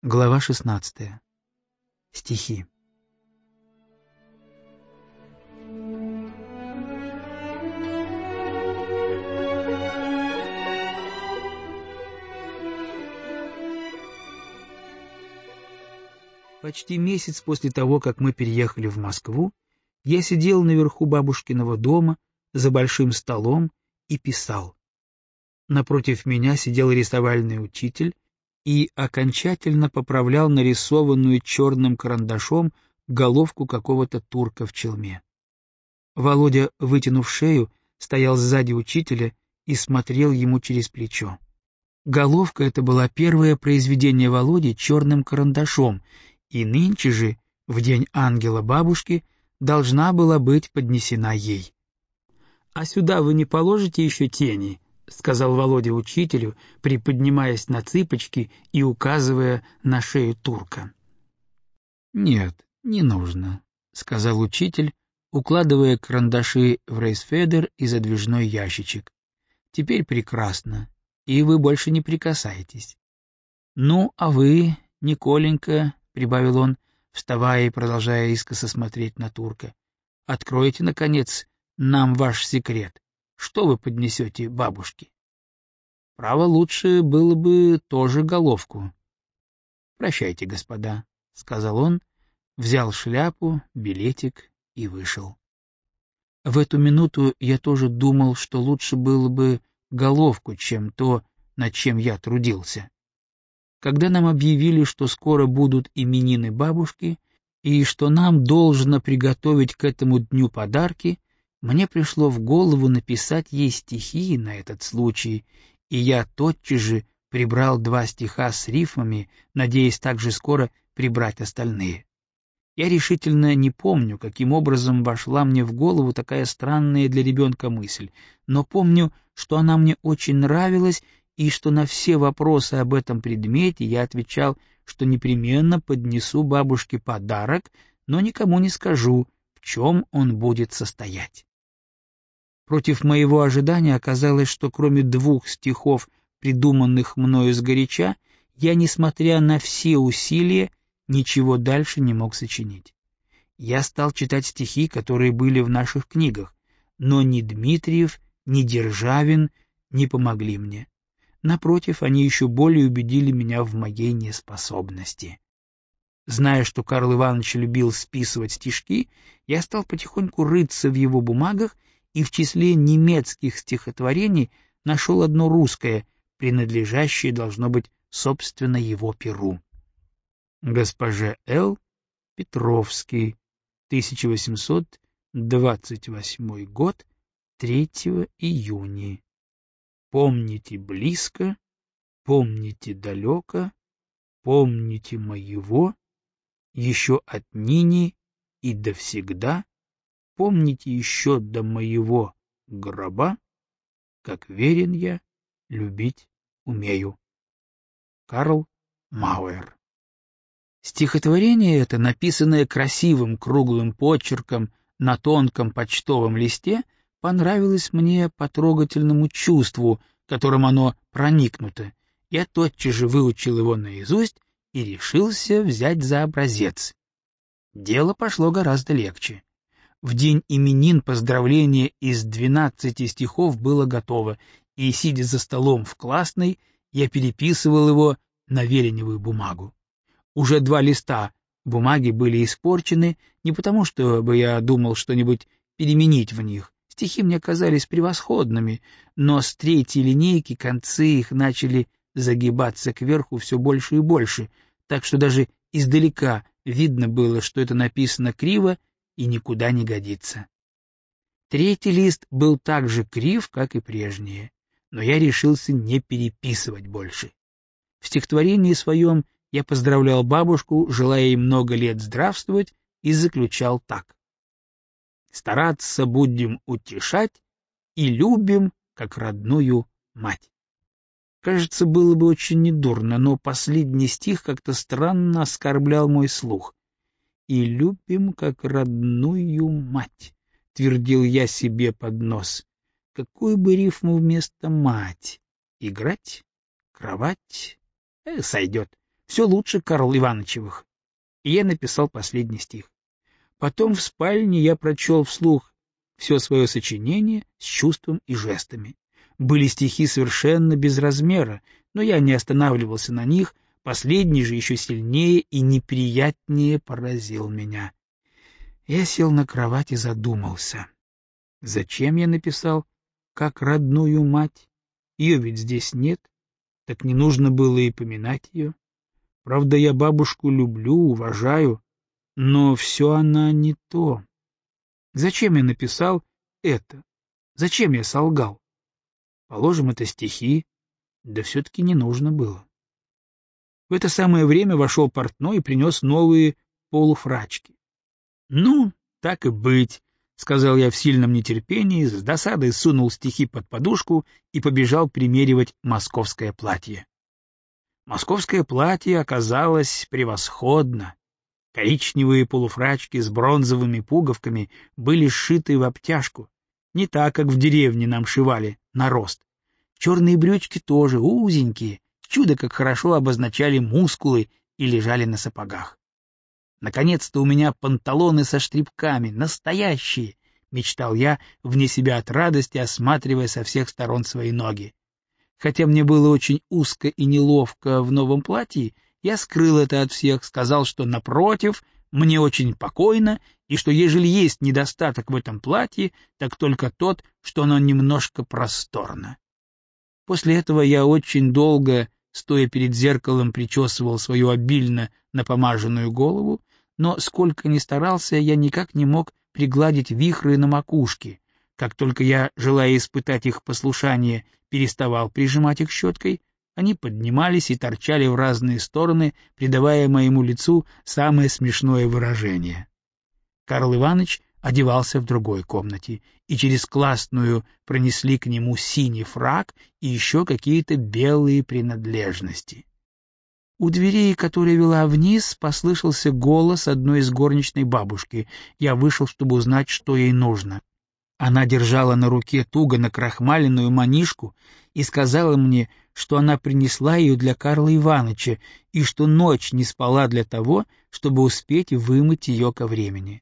Глава 16. Стихи. Почти месяц после того, как мы переехали в Москву, я сидел наверху бабушкиного дома за большим столом и писал. Напротив меня сидел рисовальный учитель и окончательно поправлял нарисованную черным карандашом головку какого-то турка в челме. Володя, вытянув шею, стоял сзади учителя и смотрел ему через плечо. Головка эта была первое произведение Володи черным карандашом, и нынче же, в день ангела бабушки, должна была быть поднесена ей. — А сюда вы не положите еще тени? — сказал Володя учителю, приподнимаясь на цыпочки и указывая на шею турка. — Нет, не нужно, — сказал учитель, укладывая карандаши в рейсфедер и задвижной ящичек. — Теперь прекрасно, и вы больше не прикасаетесь. — Ну, а вы, Николенька, — прибавил он, вставая и продолжая искоса смотреть на турка, — откройте, наконец, нам ваш секрет. Что вы поднесете бабушке? Право, лучше было бы тоже головку. — Прощайте, господа, — сказал он, взял шляпу, билетик и вышел. В эту минуту я тоже думал, что лучше было бы головку, чем то, над чем я трудился. Когда нам объявили, что скоро будут именины бабушки и что нам должно приготовить к этому дню подарки, мне пришло в голову написать ей стихи на этот случай, и я тотчас же прибрал 2 стиха с рифмами, надеясь также скоро прибрать остальные. Я решительно не помню, каким образом вошла мне в голову такая странная для ребенка мысль, но помню, что она мне очень нравилась, и что на все вопросы об этом предмете я отвечал, что непременно поднесу бабушке подарок, но никому не скажу, в чем он будет состоять. Против моего ожидания оказалось, что кроме 2 стихов, придуманных мною сгоряча, я, несмотря на все усилия, ничего дальше не мог сочинить. Я стал читать стихи, которые были в наших книгах, но ни Дмитриев, ни Державин не помогли мне. Напротив, они еще более убедили меня в моей неспособности. Зная, что Карл Иванович любил списывать стишки, я стал потихоньку рыться в его бумагах и в числе немецких стихотворений нашел одно русское, принадлежащее, должно быть, собственно его перу. Госпоже Л. Петровский, 1828 год, 3 июня. Помните близко, помните далеко, помните моего, еще отныне и довсегда, помните еще до моего гроба, как верен я, любить умею. Карл Мауэр. Стихотворение это, написанное красивым круглым почерком на тонком почтовом листе, понравилось мне по трогательному чувству, которым оно проникнуто. Я тотчас же выучил его наизусть и решился взять за образец. Дело пошло гораздо легче. В день именин поздравление из 12 стихов было готово, и, сидя за столом в классной, я переписывал его на вереневую бумагу. Уже 2 листа бумаги были испорчены, не потому, чтобы я думал что-нибудь переменить в них. Стихи мне казались превосходными, но с 3-й линейки концы их начали загибаться кверху все больше и больше, так что даже издалека видно было, что это написано криво и никуда не годится. 3-й лист был так же крив, как и прежние, но я решился не переписывать больше. В стихотворении своем я поздравлял бабушку, желая ей много лет здравствовать, и заключал так. «Стараться будем утешать и любим, как родную мать». Кажется, было бы очень недурно, но последний стих как-то странно оскорблял мой слух. «И любим, как родную мать», — твердил я себе под нос. Какую бы рифму вместо «мать»? Играть? Кровать? Сойдет. Все лучше Карл Ивановичевых. И я написал последний стих. Потом в спальне я прочел вслух все свое сочинение с чувством и жестами. Были стихи совершенно без размера, но я не останавливался на них, последний же еще сильнее и неприятнее поразил меня. Я сел на кровать и задумался. Зачем я написал «как родную мать»? Ее ведь здесь нет, так не нужно было и поминать ее. Правда, я бабушку люблю, уважаю, но все она не то. Зачем я написал это? Зачем я солгал? Положим, это стихи, да все-таки не нужно было. В это самое время вошел портной и принес новые полуфрачки. — Ну, так и быть, — сказал я в сильном нетерпении, с досадой сунул стихи под подушку и побежал примеривать московское платье. Московское платье оказалось превосходно. Коричневые полуфрачки с бронзовыми пуговками были сшиты в обтяжку, не так, как в деревне нам шивали, на рост. Черные брючки тоже узенькие, чудо как хорошо обозначали мускулы и лежали на сапогах. Наконец-то у меня панталоны со штрипками, настоящие, мечтал я, вне себя от радости, осматривая со всех сторон свои ноги. Хотя мне было очень узко и неловко в новом платье, я скрыл это от всех, сказал, что, напротив, мне очень покойно, и что, ежели есть недостаток в этом платье, так только тот, что оно немножко просторно. После этого я очень долго, стоя перед зеркалом, причесывал свою обильно напомаженную голову, но сколько ни старался, я никак не мог пригладить вихры на макушке. Как только я, желая испытать их послушание, переставал прижимать их щеткой, они поднимались и торчали в разные стороны, придавая моему лицу самое смешное выражение. Карл Иванович одевался в другой комнате, и через классную пронесли к нему синий фрак и еще какие-то белые принадлежности. У двери, которая вела вниз, послышался голос одной из горничной бабушки. Я вышел, чтобы узнать, что ей нужно. Она держала на руке туго накрахмаленную манишку и сказала мне, что она принесла ее для Карла Ивановича и что ночь не спала для того, чтобы успеть вымыть ее ко времени.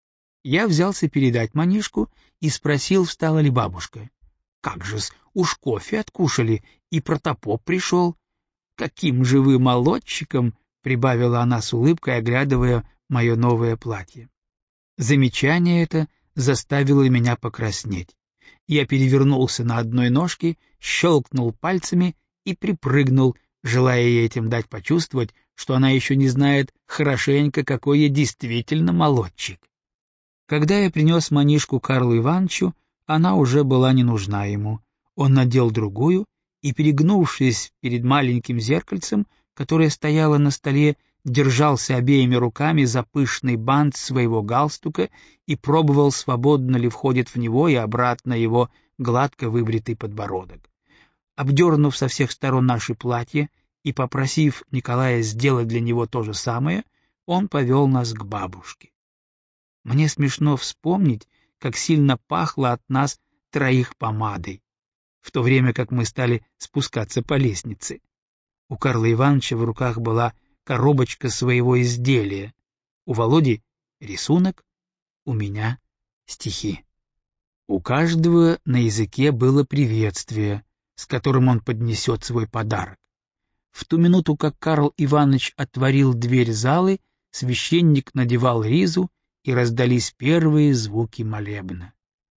Я взялся передать манишку и спросил, встала ли бабушка. — Как же-с, уж кофе откушали, и протопоп пришел. — Каким же вы молодчиком! — прибавила она с улыбкой, оглядывая мое новое платье. Замечание это заставило меня покраснеть. Я перевернулся на одной ножке, щелкнул пальцами и припрыгнул, желая ей этим дать почувствовать, что она еще не знает хорошенько, какой я действительно молодчик. Когда я принес манишку Карлу Ивановичу, она уже была не нужна ему. Он надел другую и, перегнувшись перед маленьким зеркальцем, которое стояло на столе, держался обеими руками за пышный бант своего галстука и пробовал, свободно ли входит в него и обратно его гладко выбритый подбородок. Обдернув со всех сторон наши платья и попросив Николая сделать для него то же самое, он повел нас к бабушке. Мне смешно вспомнить, как сильно пахло от нас троих помадой, в то время как мы стали спускаться по лестнице. У Карла Ивановича в руках была коробочка своего изделия, у Володи рисунок, у меня стихи. У каждого на языке было приветствие, с которым он поднесет свой подарок. В ту минуту, как Карл Иванович отворил дверь залы, священник надевал ризу, и раздались первые звуки молебна.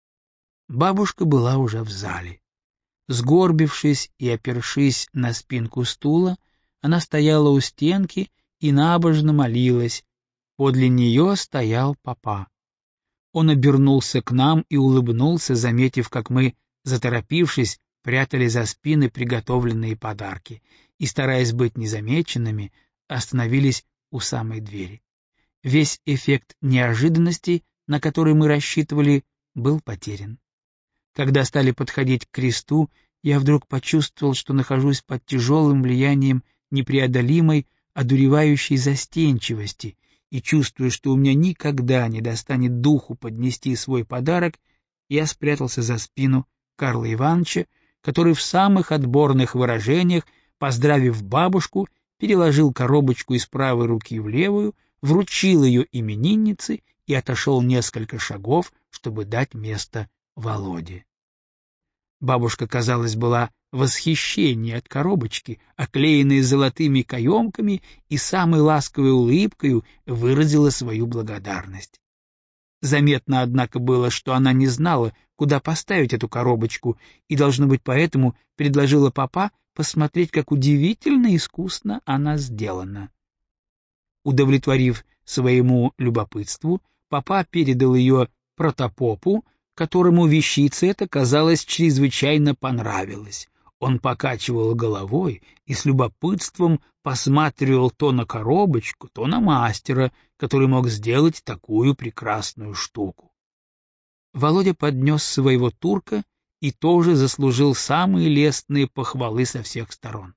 Бабушка была уже в зале. Сгорбившись и опершись на спинку стула, она стояла у стенки и набожно молилась. Подле нее стоял папа. Он обернулся к нам и улыбнулся, заметив, как мы, заторопившись, прятали за спины приготовленные подарки и, стараясь быть незамеченными, остановились у самой двери. Весь эффект неожиданности, на который мы рассчитывали, был потерян. Когда стали подходить к кресту, я вдруг почувствовал, что нахожусь под тяжелым влиянием непреодолимой, одуревающей застенчивости, и, чувствуя, что у меня никогда не достанет духу поднести свой подарок, я спрятался за спину Карла Ивановича, который в самых отборных выражениях, поздравив бабушку, переложил коробочку из правой руки в левую, вручил ее имениннице и отошел несколько шагов, чтобы дать место Володе. Бабушка, казалось, была в восхищении от коробочки, оклеенной золотыми каемками, и самой ласковой улыбкой выразила свою благодарность. Заметно, однако, было, что она не знала, куда поставить эту коробочку, и, должно быть, поэтому предложила папа посмотреть, как удивительно искусно она сделана. Удовлетворив своему любопытству, папа передал ее протопопу, которому вещица эта, казалось, чрезвычайно понравилась. Он покачивал головой и с любопытством посматривал то на коробочку, то на мастера, который мог сделать такую прекрасную штуку. Володя поднес своего турка и тоже заслужил самые лестные похвалы со всех сторон.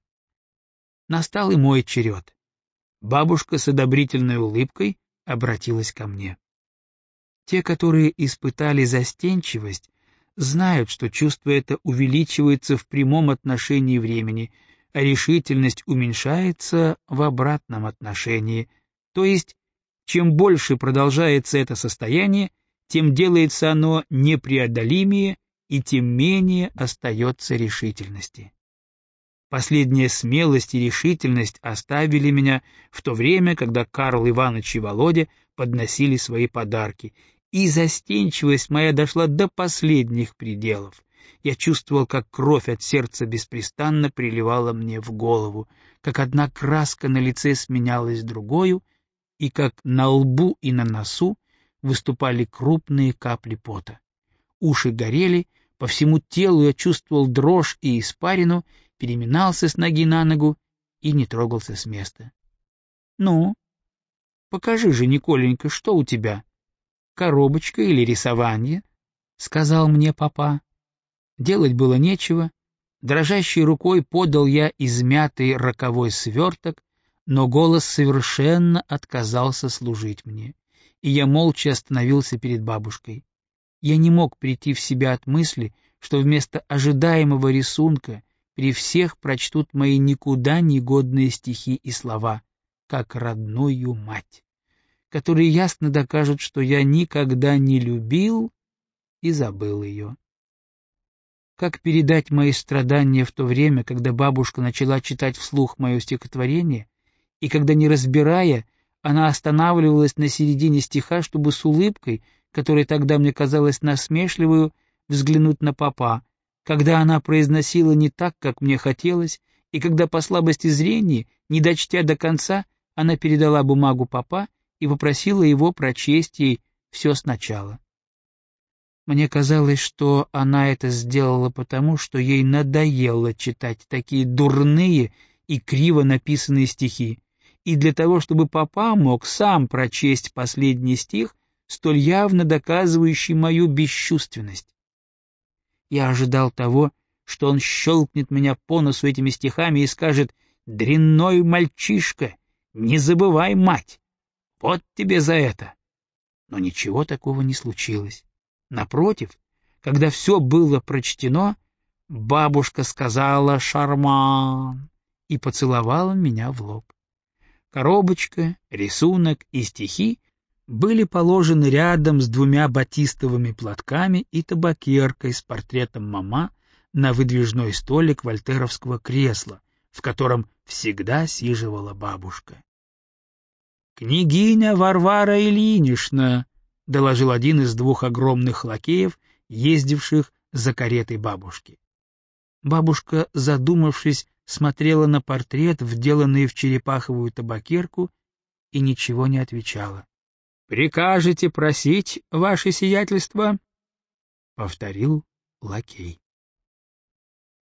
Настал и мой черед. Бабушка с одобрительной улыбкой обратилась ко мне. Те, которые испытали застенчивость, знают, что чувство это увеличивается в прямом отношении времени, а решительность уменьшается в обратном отношении, то есть, чем больше продолжается это состояние, тем делается оно непреодолимее и тем менее остается решительности. Последняя смелость и решительность оставили меня в то время, когда Карл Иванович и Володя подносили свои подарки, и застенчивость моя дошла до последних пределов. Я чувствовал, как кровь от сердца беспрестанно приливала мне в голову, как одна краска на лице сменялась другою, и как на лбу и на носу выступали крупные капли пота. Уши горели, по всему телу я чувствовал дрожь и испарину, переминался с ноги на ногу и не трогался с места. — Ну, покажи же, Николенька, что у тебя? Коробочка или рисование? — сказал мне папа. Делать было нечего. Дрожащей рукой подал я измятый роковой сверток, но голос совершенно отказался служить мне, и я молча остановился перед бабушкой. Я не мог прийти в себя от мысли, что вместо ожидаемого рисунка при всех прочтут мои никуда не годные стихи и слова, как родную мать, которые ясно докажут, что я никогда не любил и забыл ее. Как передать мои страдания в то время, когда бабушка начала читать вслух мое стихотворение, и когда, не разбирая, она останавливалась на середине стиха, чтобы с улыбкой, которая тогда мне казалась насмешливою, взглянуть на папа, когда она произносила не так, как мне хотелось, и когда по слабости зрения, не дочтя до конца, она передала бумагу папа и попросила его прочесть ей все сначала. Мне казалось, что она это сделала потому, что ей надоело читать такие дурные и криво написанные стихи, и для того, чтобы папа мог сам прочесть последний стих, столь явно доказывающий мою бесчувственность. Я ожидал того, что он щелкнет меня по носу этими стихами и скажет: «Дрянной мальчишка, не забывай мать! Вот тебе за это!» Но ничего такого не случилось. Напротив, когда все было прочтено, бабушка сказала «Шарман» и поцеловала меня в лоб. Коробочка, рисунок и стихи были положены рядом с двумя батистовыми платками и табакеркой с портретом мама на выдвижной столик вольтеровского кресла, в котором всегда сиживала бабушка. «Княгиня Варвара Ильинична», — доложил один из двух огромных лакеев, ездивших за каретой бабушки. Бабушка, задумавшись, смотрела на портрет, вделанный в черепаховую табакерку, и ничего не отвечала. — Прикажете просить, ваше сиятельство? — повторил лакей.